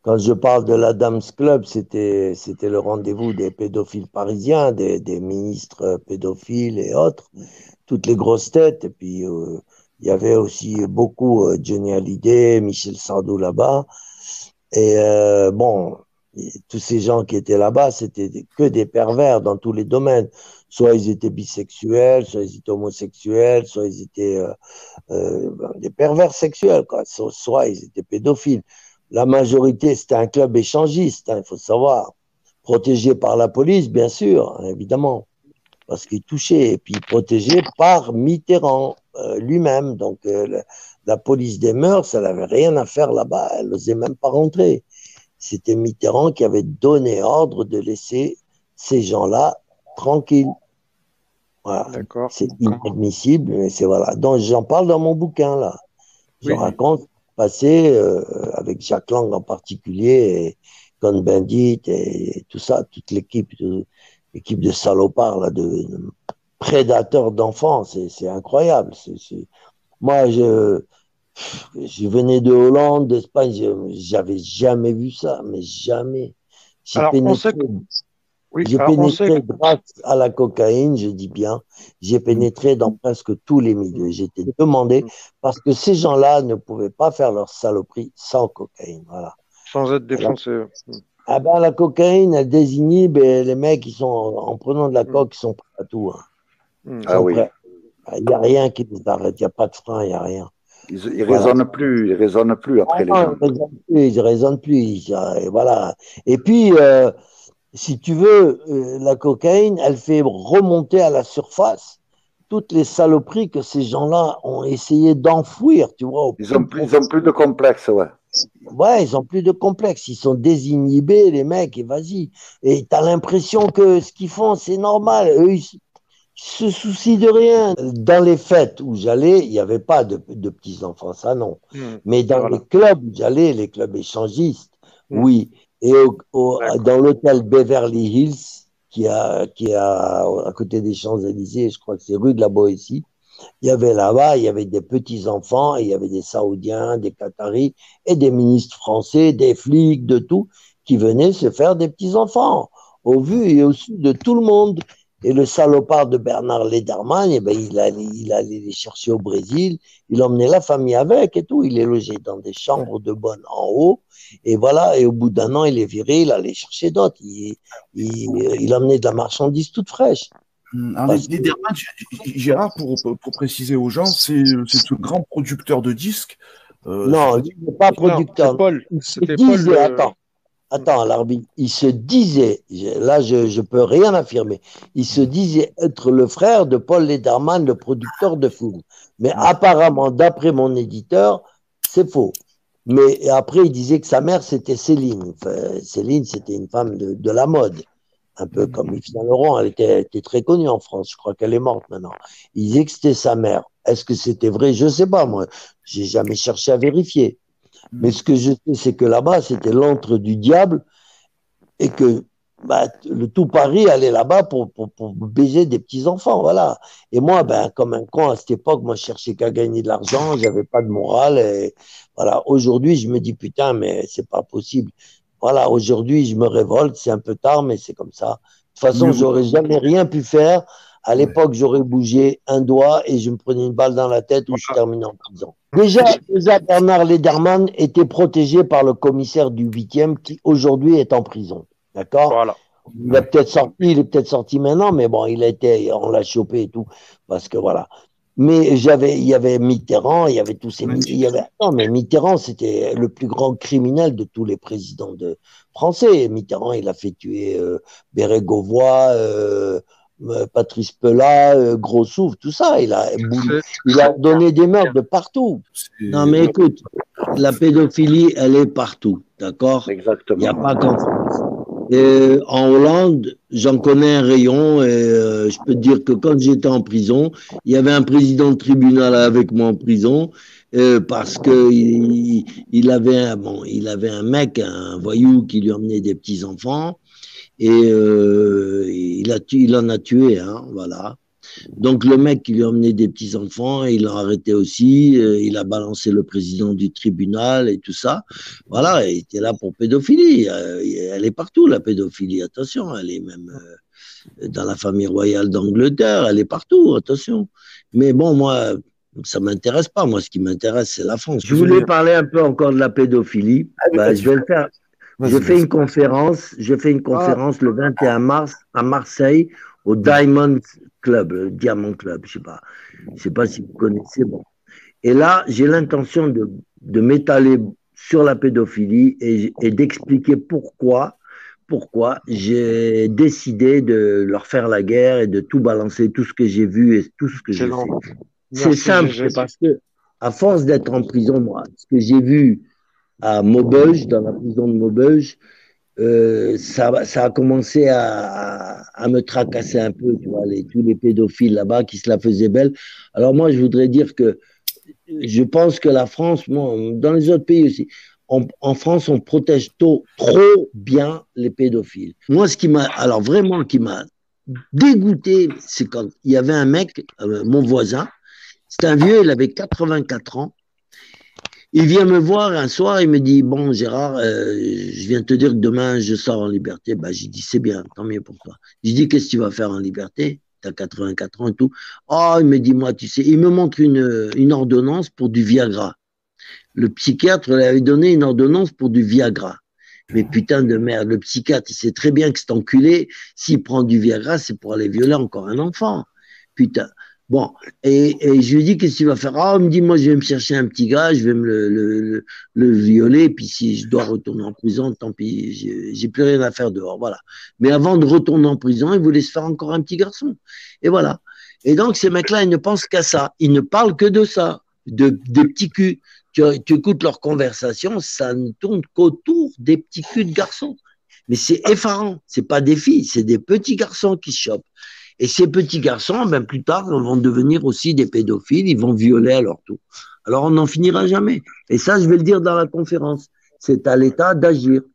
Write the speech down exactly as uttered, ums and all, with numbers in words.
Quand je parle de l'Adams Club, c'était, c'était le rendez-vous des pédophiles parisiens, des, des ministres pédophiles et autres, toutes les grosses têtes. Et puis, euh, il y avait aussi beaucoup euh, Johnny Hallyday, Michel Sardou là-bas. Et euh, bon, et tous ces gens qui étaient là-bas, c'était des- que des pervers dans tous les domaines. Soit ils étaient bisexuels, soit ils étaient homosexuels, soit ils étaient euh, euh, ben, des pervers sexuels, quoi. So- Soit ils étaient pédophiles. La majorité, c'était un club échangiste, hein, il faut savoir. Protégé par la police, bien sûr, hein, évidemment, parce qu'il touchait, et puis protégé par Mitterrand euh, lui-même. Donc euh, la, la police des mœurs, elle n'avait rien à faire là-bas, elle n'osait même pas rentrer. C'était Mitterrand qui avait donné ordre de laisser ces gens-là tranquilles. Voilà. D'accord. C'est inadmissible, mais c'est voilà. Donc j'en parle dans mon bouquin là. Je Oui. raconte le passé euh, avec Jacques Lang en particulier, et Cohn-Bendit et, et tout ça, toute l'équipe, de, l'équipe de salopards là, de, de prédateurs d'enfants, c'est, c'est incroyable. C'est, c'est... Moi, je, je venais de Hollande, d'Espagne, je- j'avais jamais vu ça, mais jamais. J'ai Alors, on pénétré sait que, oui, j'ai alors on sait que, pénétré grâce à la cocaïne, je dis bien, j'ai pénétré dans presque tous les milieux. J'étais demandé parce que ces gens-là ne pouvaient pas faire leur saloperie sans cocaïne. Voilà. sans être La, défoncé. ah ben, la cocaïne, elle désinhibe et les mecs, ils sont, en prenant de la Hmm. coke, ils sont prêts à tout, hein. Ils Hmm. Ah sont oui. prêts. Il n'y a rien qui les arrête, il n'y a pas de frein, il n'y a rien. Ils, ils Voilà. raisonnent plus, ils raisonnent plus Ah après les non, gens. ils ne raisonnent plus, ils raisonnent plus. Ils- et voilà. Et puis, euh, si tu veux, euh, la cocaïne, elle fait remonter à la surface toutes les saloperies que ces gens-là ont essayé d'enfouir, tu vois, au Ils plus ont plus, profond. ils ont plus de complexe, ouais. Ouais, ils ont plus de complexe, ils sont désinhibés, les mecs, et vas-y. Et tu as l'impression que ce qu'ils font, c'est normal. Eux, ils se soucient de rien. Dans les fêtes où j'allais, il n'y avait pas de, de petits-enfants, ça non. Hmm. Mais dans les Voilà. clubs où j'allais, les clubs échangistes, Hmm. oui. Et au- au- D'accord. dans l'hôtel Beverly Hills, qui a, qui a à côté des Champs-Élysées, je crois que c'est rue de la Boétie, il y avait là-bas, il y avait des petits-enfants, il y avait des Saoudiens, des Qataris et des ministres français, des flics, de tout, qui venaient se faire des petits-enfants, au vu et au su de tout le monde. Et le salopard de Bernard Lederman, eh ben, il, allait, il allait les chercher au Brésil, il emmenait la famille avec et tout, il les logeait dans des chambres de bonne en haut, et voilà, et au bout d'un an, il les virait, il allait chercher d'autres, il, il, il emmenait de la marchandise toute fraîche. Hum, Alors, les, Parce que, les Derman, G- Gérard, pour, pour préciser aux gens, c'est c'est ce grand producteur de disques. Euh, c'est non, lui, pratique- il n'est pas Non, c'est producteur. Paul. Il se C'était Paul. disait, euh, attends, attends, l'arbitre, il se disait, je- là, je je peux rien affirmer, il se disait être le frère de Paul Lederman, le producteur de films. Mais Hum, apparemment, d'après mon éditeur, c'est faux. Mais après, il disait que sa mère, c'était Céline. Enfin, Céline, c'était une femme de, de la mode, un peu comme Yves Saint Laurent. Elle était, elle était très connue en France. Je crois qu'elle est morte maintenant. Il disait que c'était sa mère. Est-ce que c'était vrai? Je ne sais pas, moi. J'ai jamais cherché à vérifier. Mais hum. ce que je sais, c'est que là-bas, c'était l'antre du diable et que bah, le tout Paris allait là-bas pour, pour, pour baiser des petits-enfants. Voilà. Et moi, ben, comme un con à cette époque, moi, je cherchais qu'à gagner de l'argent, j'avais pas de morale. Et voilà. Aujourd'hui, je me dis, putain, mais c'est pas possible. Voilà. Aujourd'hui, je me révolte, c'est un peu tard, mais c'est comme ça. De toute Oui, façon, oui, j'aurais jamais rien pu faire. À ouais. l'époque, j'aurais bougé un doigt et je me prenais une balle dans la tête ou je voilà. terminais en prison. Déjà, déjà, Bernard Lederman était protégé par le commissaire du huitième qui aujourd'hui est en prison. D'accord? Voilà. Il est Ouais. peut-être sorti, il est peut-être sorti maintenant, mais bon, il a été, on l'a chopé et tout, parce que voilà. Mais j'avais, il y avait Mitterrand, il y avait tous ces, Ouais. il y avait, non, mais Mitterrand, c'était le plus grand criminel de tous les présidents de français. Mitterrand, il a fait tuer euh, Bérégovoy, euh, euh, Patrice Pelat, euh, Grossouff, tout ça. Il a, C'est il a donné des meurtres de partout. Non, C'est mais ouais. écoute, la pédophilie, elle est partout, d'accord? Il n'y a Exactement. pas qu'en France. Et en Hollande, j'en connais un rayon et euh, je peux te dire que quand j'étais en prison, il y avait un président de tribunal avec moi en prison euh, parce que il, il avait un, bon, il avait un mec, un voyou qui lui emmenait des petits enfants et euh, il a tu, il en a tué, hein, voilà. Donc le mec qui lui a emmené des petits-enfants, il l'a arrêté aussi, euh, il a balancé le président du tribunal et tout ça. Voilà, il était là pour pédophilie. Euh, elle est partout, la pédophilie, attention, elle est même euh, dans la famille royale d'Angleterre, elle est partout, attention. Mais bon, moi, ça ne m'intéresse pas. Moi, ce qui m'intéresse, c'est la France. Je voulais parler un peu encore de la pédophilie. Bah, je vais le faire. Je fais une conférence, je fais une conférence le vingt et un mars à Marseille au Diamond Club, le Diamond Club, je sais pas, je sais pas si vous connaissez. Bon. Et là, j'ai l'intention de, de m'étaler sur la pédophilie et, et d'expliquer pourquoi, pourquoi j'ai décidé de leur faire la guerre et de tout balancer, tout ce que j'ai vu et tout ce que j'ai fait. C'est simple, c'est parce que à force d'être en prison, moi, ce que j'ai vu à Maubeuge, dans la prison de Maubeuge, euh, ça, ça a commencé à, à me tracasser un peu, tu vois, les, tous les pédophiles là-bas qui se la faisaient belle. Alors moi, je voudrais dire que je pense que la France, moi, dans les autres pays aussi, on, en France, on protège tôt, trop bien les pédophiles. Moi, ce qui m'a, alors vraiment, qui m'a dégoûté, c'est quand il y avait un mec, euh, mon voisin, c'est un vieux, il avait quatre-vingt-quatre ans. Il vient me voir un soir, il me dit, bon Gérard, euh, je viens te dire que demain je sors en liberté. Bah, j'ai dit, c'est bien, tant mieux pour toi. J'ai dit, qu'est-ce que tu vas faire en liberté? Tu as quatre-vingt-quatre ans et tout. Oh, il me dit, moi, tu sais, il me montre une, une ordonnance pour du Viagra. Le psychiatre lui avait donné une ordonnance pour du Viagra. Mais putain de merde, le psychiatre, il sait très bien que cet enculé, s'il prend du Viagra, c'est pour aller violer encore un enfant. Putain. Bon, et, et je lui dis, qu'est-ce que tu vas faire? Ah, il me dit, moi, je vais me chercher un petit gars, je vais me le, le, le, le violer, puis si je dois retourner en prison, tant pis, j'ai, j'ai plus rien à faire dehors, voilà. Mais avant de retourner en prison, il voulait se faire encore un petit garçon. Et voilà. Et donc, ces mecs-là, ils ne pensent qu'à ça. Ils ne parlent que de ça, de, des petits culs. Tu, tu écoutes leur conversation, ça ne tourne qu'autour des petits culs de garçons. Mais c'est effarant. C'est pas des filles, c'est des petits garçons qui se chopent. Et ces petits garçons, ben plus tard, vont devenir aussi des pédophiles, ils vont violer à leur tour. Alors on n'en finira jamais. Et ça, je vais le dire dans la conférence. C'est à l'État d'agir.